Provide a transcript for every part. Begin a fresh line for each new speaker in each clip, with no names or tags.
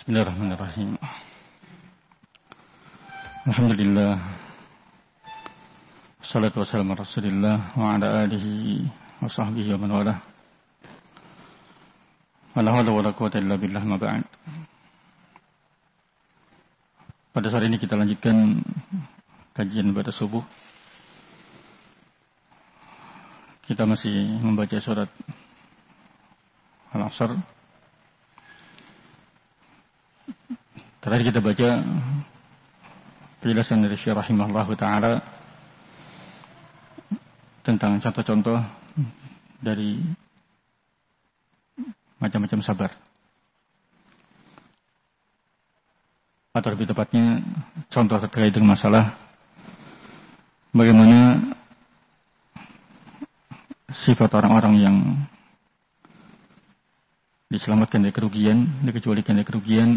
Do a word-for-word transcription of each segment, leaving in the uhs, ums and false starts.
Bismillahirrahmanirrahim. Alhamdulillah. Wassalatu wassalamu ala Rasulillah wa ala alihi wa sahbihi wa man walah. Wala haula wala quwwata illa billah, ma ba'd. Pada saat ini kita lanjutkan kajian pada subuh. Kita masih membaca surat Al-Asr. Terakhir kita baca penjelasan dari Syekh rahimahullahu taala tentang contoh-contoh dari macam-macam sabar. Atau lebih tepatnya contoh terkait dengan masalah bagaimana sifat orang-orang yang diselamatkan dari kerugian, dikecualikan dari kerugian.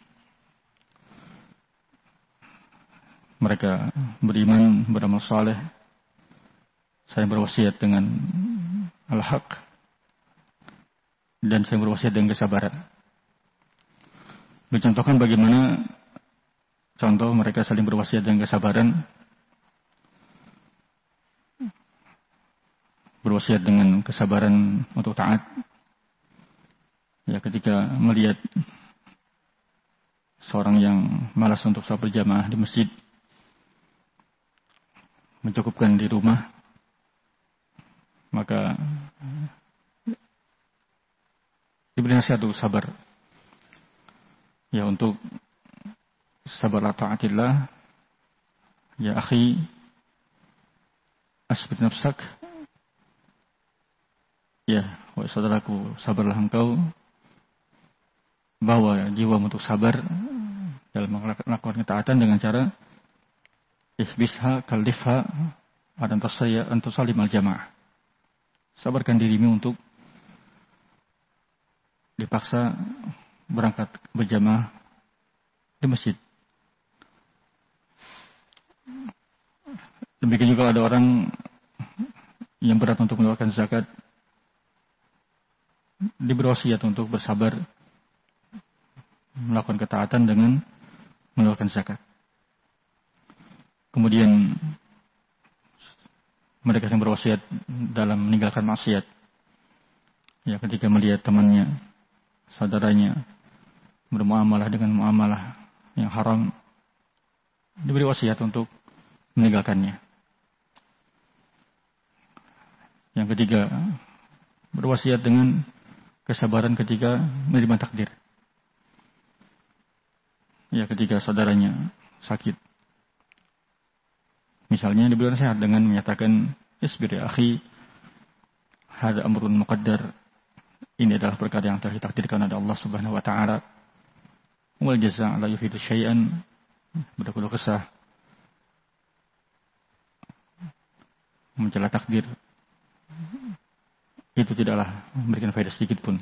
Mereka beriman, beramal saleh, saya berwasiat dengan al-haq, dan saya berwasiat dengan kesabaran. Dicontohkan bagaimana contoh mereka saling berwasiat dengan kesabaran, berwasiat dengan kesabaran untuk taat. Ya, ketika melihat seorang yang malas untuk sholat berjamaah di masjid, mencukupkan di rumah, maka diberi nasihat untuk sabar. Ya, untuk sabarlah taatillah. Ya akhi, asbir nafsak. Ya, wahai saudaraku, sabarlah engkau. Bawa jiwa untuk sabar dalam melakukan ketaatan dengan cara ihbisha kallifha dan tasaya antusalim al-jamaah. Sabarkan dirimu untuk dipaksa berangkat berjamaah di masjid. Demikian juga ada orang yang berat untuk mengeluarkan zakat, diberi wasiat untuk bersabar melakukan ketaatan dengan mengeluarkan zakat. Kemudian mereka yang berwasiat dalam meninggalkan maksiat. Ya, ketika melihat temannya, saudaranya bermuamalah dengan muamalah yang haram, diberi wasiat untuk meninggalkannya. Yang ketiga, berwasiat dengan kesabaran ketika menerima takdir. Ya, ketika saudaranya sakit, misalnya diberi nasihat dengan menyatakan, isbir ya akhi, hada amrun muqaddar. Ini adalah perkara yang telah ditakdirkan oleh Allah Subhanahu wa taala. Wal jazaa' la yufidu syai'an. Berkeluh kesah mencela takdir itu tidaklah memberikan faedah sedikit pun.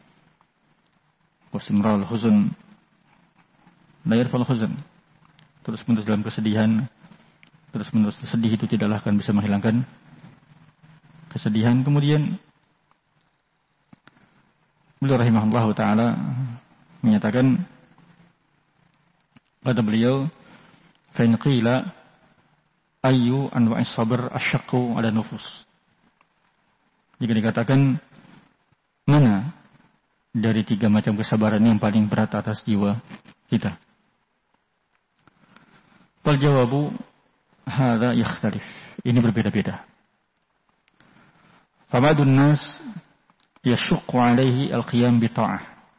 Wasimral huzn la yarfal huzn. Terus menerus dalam kesedihan, terus menerus sedih itu tidaklah akan bisa menghilangkan kesedihan. Kemudian beliau rahimahullah ta'ala menyatakan, kata beliau, fa in qila ayyu anwa'is sabr asyaqqu 'ala nufus. Jika dikatakan mana dari tiga macam kesabaran yang paling berat atas jiwa kita, fal jawabu hadza yakhtalif. Ini berbeda-beda. Famadun nas yashuqqu 'alaihi al-qiyam bi ta'ah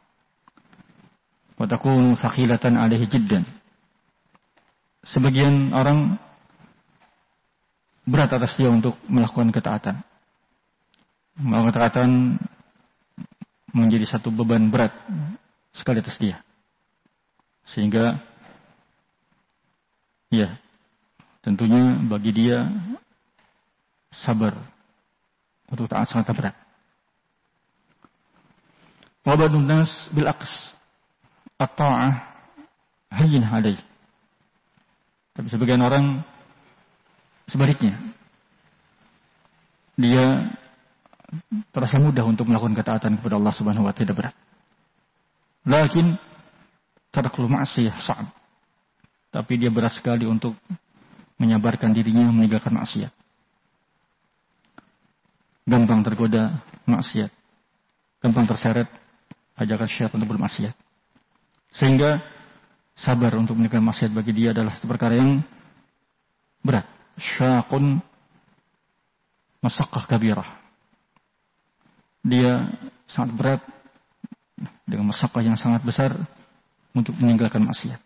wa takunu thaqilatan 'alaihi jiddan. Sebagian orang berat atas dia untuk melakukan ketaatan. Melakukan ketaatan menjadi satu beban berat sekali atas dia. Sehingga ya, tentunya bagi dia sabar untuk taat sangat berat. Wa badun nas bil aqs at-ta'ah hayyin alai. Tapi sebagian orang sebaliknya, dia terasa mudah untuk melakukan ketaatan kepada Allah Subhanahu wa taala, tidak berat. Lakin tarakul ma'siyah sa'ab. Tapi dia berat sekali untuk menyabarkan dirinya meninggalkan maksiat. Gampang tergoda maksiat. Gampang terseret ajakan syaitan untuk bermaksiat. Sehingga sabar untuk meninggalkan maksiat bagi dia adalah satu perkara yang berat. Syaqun masaqqah kabirah. Dia sangat berat dengan masaqqah yang sangat besar untuk meninggalkan maksiat.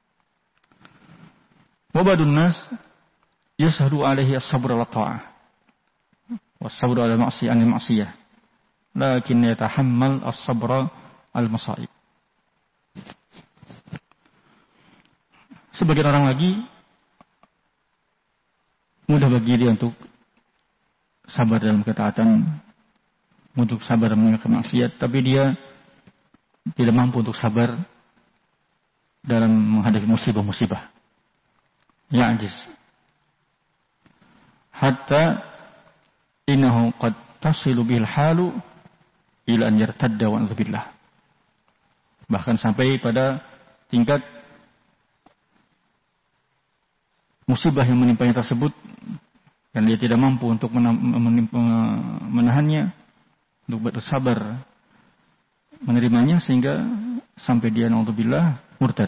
Wabadun nas yashadu alaihi as-sabr ala ta'ah was-sabr ala ma'siyah anil ma'siyah lakin yatahammal as-sabra al-masa'ib. Sebagian orang lagi mudah bagi dia untuk sabar dalam ketaatan, untuk sabar meninggalkan maksiat, tapi dia tidak mampu untuk sabar dalam menghadapi musibah-musibah. Ya'jiz. Hatta innahu qad tasilu bil halu ila an yartadda wa billah. Bahkan sampai pada tingkat musibah yang menimpanya tersebut dan dia tidak mampu untuk menahannya, untuk bersabar menerimanya sehingga sampai dia naudzubillah murtad.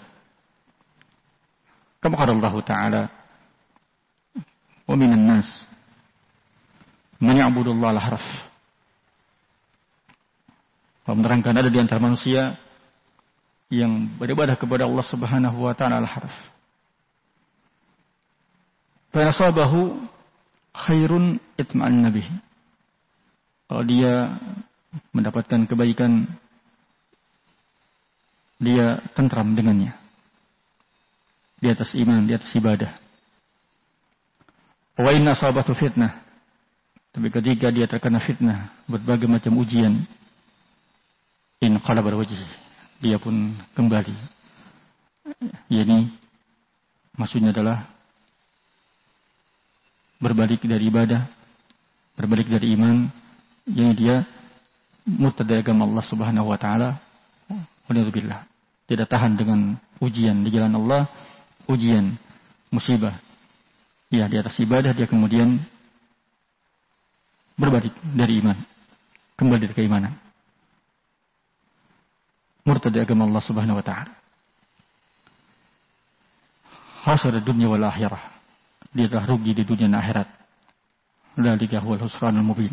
Kama qala Allah Ta'ala, wa minan nas man ya'budu Allah al-harf. Menerangkan ada di antara manusia yang beribadah kepada Allah Subhanahu wa taala al-harf. Fa asabahu khairun itma'anna bih. Kalau dia mendapatkan kebaikan, dia tentram dengannya. Di atas iman, di atas ibadah. Wa inna asabatu fitnah. Tapi ketika dia terkena fitnah, berbagai macam ujian, in qalaba wajhi, dia pun kembali. Yani maksudnya adalah berbalik dari ibadah, berbalik dari iman, yang dia murtad dari agama Allah Subhanahu wa taala. Waliyadzubillah. Tidak tahan dengan ujian di jalan Allah, ujian, musibah. Ya, di atas ibadah dia kemudian berbalik dari iman, kembali dari keimanan. Murtad dari agama Allah Subhanahu wa taala. Khasara dunya wal akhirah. Dia telah rugi di dunia dan akhirat. Dzalika huwal khusranul mubin.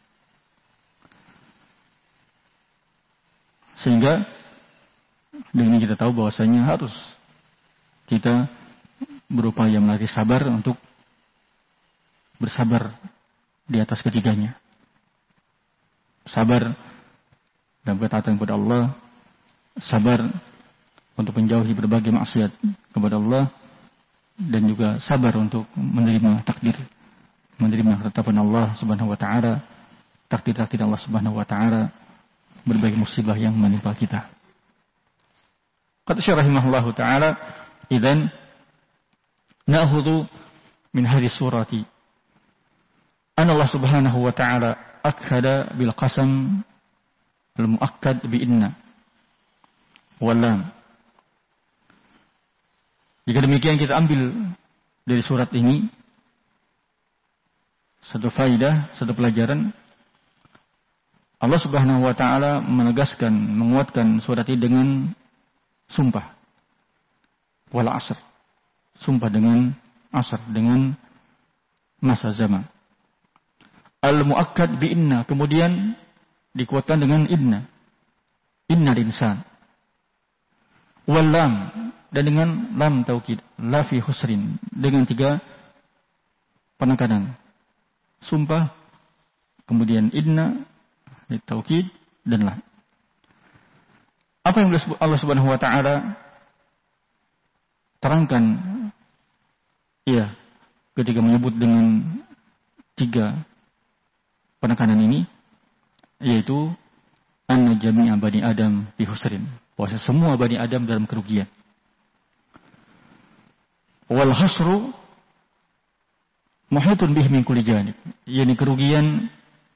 Sehingga dengan ini kita tahu bahwasanya harus kita berupaya melatih sabar untuk bersabar di atas ketiganya. Sabar dalam ketaatan kepada Allah, sabar untuk menjauhi berbagai maksiat kepada Allah, dan juga sabar untuk menerima takdir, menerima ketetapan Allah Subhanahu wa taala, takdir-takdir Allah Subhanahu wa taala, berbagai musibah yang menimpa kita. Kata Syekh rahimahullahu taala, idzan na'khudhu min hadhihi surati anna Allah Subhanahu wa taala akhada bil qasam al muakkad bi inna wal lam. Jika demikian kita ambil dari surat ini satu faidah, satu pelajaran. Allah Subhanahu wa taala menegaskan, menguatkan surat ini dengan sumpah. Wal asr. Sumpah dengan asr, dengan masa zaman. Al-muakkad bi inna, kemudian dikuatkan dengan inna. Inna insan. Wal lam, dan dengan lam taukid, la fi khusrin, dengan tiga penekanan. Sumpah, kemudian inna, taukid, dan lam. Apa yang Allah Subhanahu wa taala terangkan ya ketika menyebut dengan tiga penekanan ini, yaitu anna jami'a bani Adam fi khusrin, bahwa semua bani Adam dalam kerugian. Wal khusru muhitun bihim min kulli janib, yakni kerugian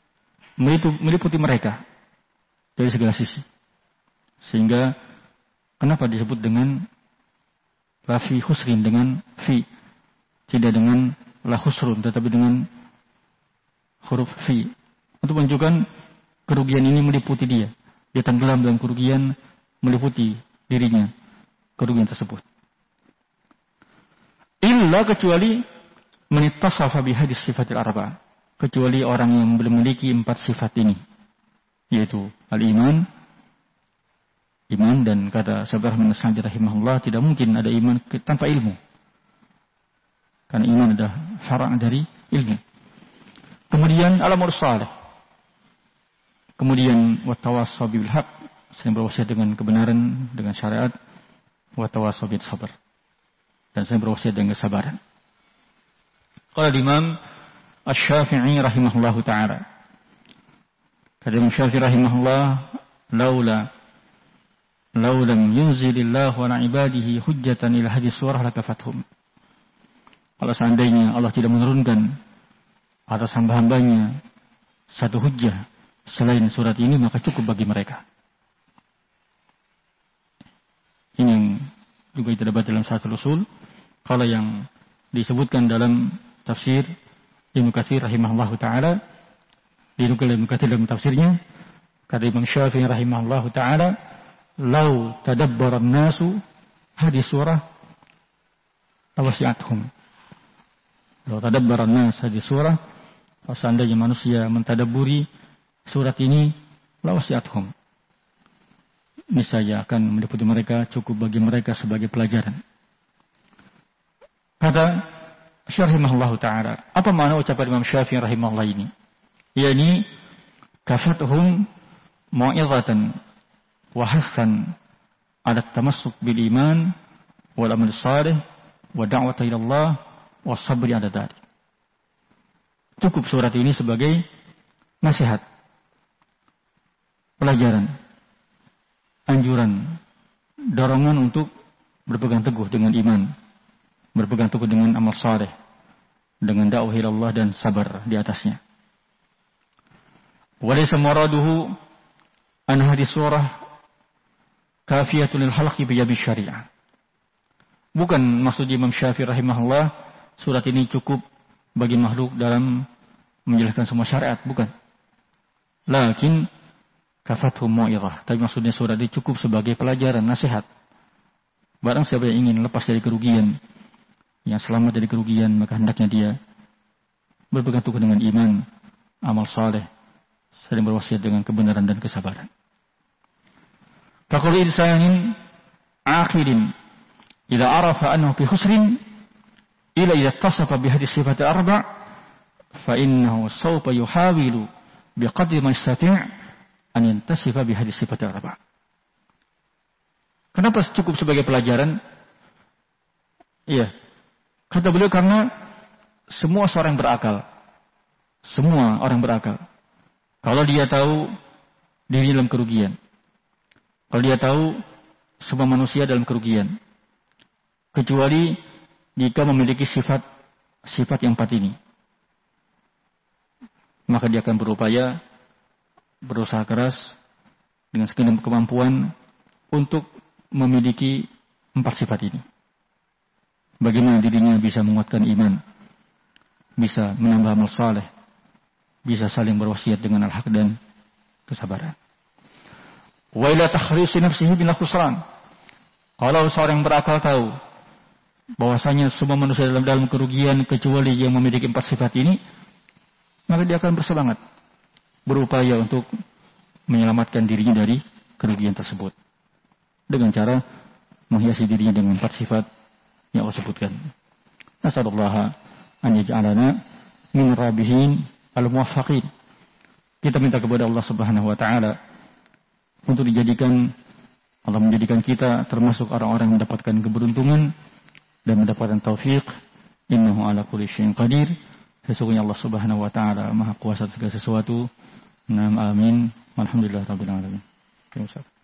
meliputi mereka dari segala sisi. Sehingga Kenapa disebut dengan la fi khusrin, dengan fi, tidak dengan la khusrun, tetapi dengan huruf fi, untuk menunjukkan kerugian ini meliputi dia. Dia tenggelam dalam kerugian, meliputi dirinya kerugian tersebut. Illa, kecuali manittasafa bihadis sifatil arba, kecuali orang yang belum memiliki empat sifat ini, yaitu al-iman, iman, dan kata Syekh Rahman As-Sa'di rahimahullah, tidak mungkin ada iman tanpa ilmu, karena iman adalah fara' dari ilmu. Kemudian al-amal salih, kemudian wattawassaw bil haq, saya berwasiat dengan kebenaran, dengan syariat, wattawassaw bis sabr, dan saya berwasiat dengan kesabaran. Qala Imam Asy-Syafi'i rahimahullahu taala, kata Imam Syafi'i rahimahullah, laula law lam yunzilillahu ala ibadihi hujjatan ila hadhihi surah lakafathum. Kalau seandainya Allah tidak menurunkan atas hamba-hambanya satu hujjah selain surat ini, maka cukup bagi mereka. Ini yang juga kita dapat dalam satu usul. Kalau yang disebutkan dalam tafsir Ibnu Katsir rahimahullahu taala, dinukil Ibnu Katsir dalam tafsirnya, kata Imam Syafi'i rahimahullahu taala, "Lau tadabbara an-nasu hadhihi surah lawasi'athum." Lau tadabbara an-nas hadhihi surah, seandainya manusia mentadabburi surat ini, lawasi'athum, niscaya akan meliputi mereka, cukup bagi mereka sebagai pelajaran. Kata Syekh rahimahullah ta'ala, apa makna ucapan Imam Syafi'i rahimahullah ini? Yani, kafatuhum mau'izatan wa hasan ala tamassuk bil iman wal amal salih wa da'wata ila Allah wa sabri ala dhalik. Cukup surat ini sebagai nasihat, pelajaran, anjuran, dorongan untuk berpegang teguh dengan iman, berpegang teguh dengan amal saleh, dengan dakwah ila Allah dan sabar di atasnya. Walaysa muraduhu an hadhihi surah kafiyatun lil halqi bi yabi syariah. Bukan maksud Imam Syafi'i rahimahullah surat ini cukup bagi makhluk dalam menjelaskan semua syariat, bukan. Lakin kafathu mau'izah, tapi maksudnya surat ini cukup sebagai pelajaran, nasihat. Barang siapa yang ingin lepas dari kerugian, yang selamat dari kerugian, maka hendaknya dia berpegang teguh dengan iman, amal saleh, saling berwasiat dengan kebenaran dan kesabaran. Faqul insanin akhidin idza arafa annahu fi khusrin ila idza tasafa bi hadhihi sifat arba' fa innahu sawfa yuhawilu biqadri ma yastati' an yantasifa bi hadhihi sifat arba'. Kenapa cukup sebagai pelajaran? Iya. Kata beliau, karena semua seorang berakal, semua orang berakal, kalau dia tahu diri dalam kerugian, kalau dia tahu semua manusia dalam kerugian, kecuali jika memiliki sifat sifat yang empat ini, maka dia akan berupaya, berusaha keras dengan segenap kemampuan untuk memiliki empat sifat ini. Bagaimana dirinya bisa menguatkan iman, bisa menambah amal saleh, bisa saling berwasiat dengan al-haq dan kesabaran. Wa ila takhrisi nafsihi bil khusran. Kalau seorang berakal tahu bahwasanya semua manusia dalam dalam kerugian kecuali yang memiliki empat sifat ini, maka dia akan bersemangat, berupaya untuk menyelamatkan dirinya dari kerugian tersebut dengan cara menghiasi dirinya dengan empat sifat yang Allah sebutkan. Nasallallahu an yaj'alana min rabihin al-muwaffaqin. Kita minta kepada Allah Subhanahu wa taala untuk dijadikan, Allah menjadikan kita termasuk orang-orang yang mendapatkan keberuntungan dan mendapatkan taufik. Innahu ala kulli syai'in qadir. Sesungguhnya Allah Subhanahu wa taala Maha kuasa segala sesuatu. Naam, amin. Alhamdulillah rabbil alamin. Terima kasih.